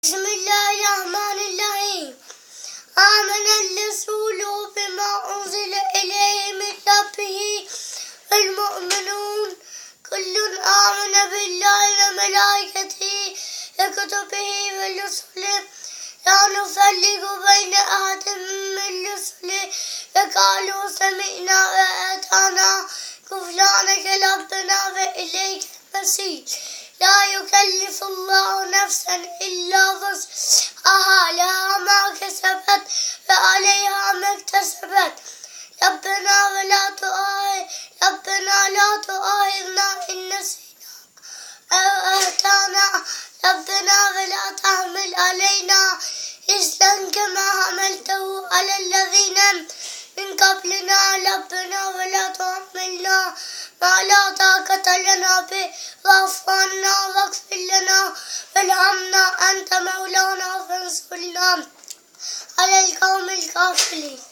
بسم الله الرحمن الرحيم. آمن الرسول بما أنزل إليه من ربه والمؤمنون كل آمن بالله وملائكته وكتبه ورسله لا نفرق بين أحد من رسله وقالوا سمعنا وأطعنا غفرانك ربنا وإليك المصير. لا يكلف الله نفسا إلا وسعها لها ما كسبت وعليها ما اكتسبت. ربنا لا تؤاخذنا إن نسينا أو أخطأنا. ربنا ولا تحمل علينا إصرا كما حملته على الذين من قبلنا. ربنا ولا تحملنا ما لا طاقة لنا به واعف عنا واغفر لنا وارحمنا أنت مولانا فانصرنا على القوم الكافرين.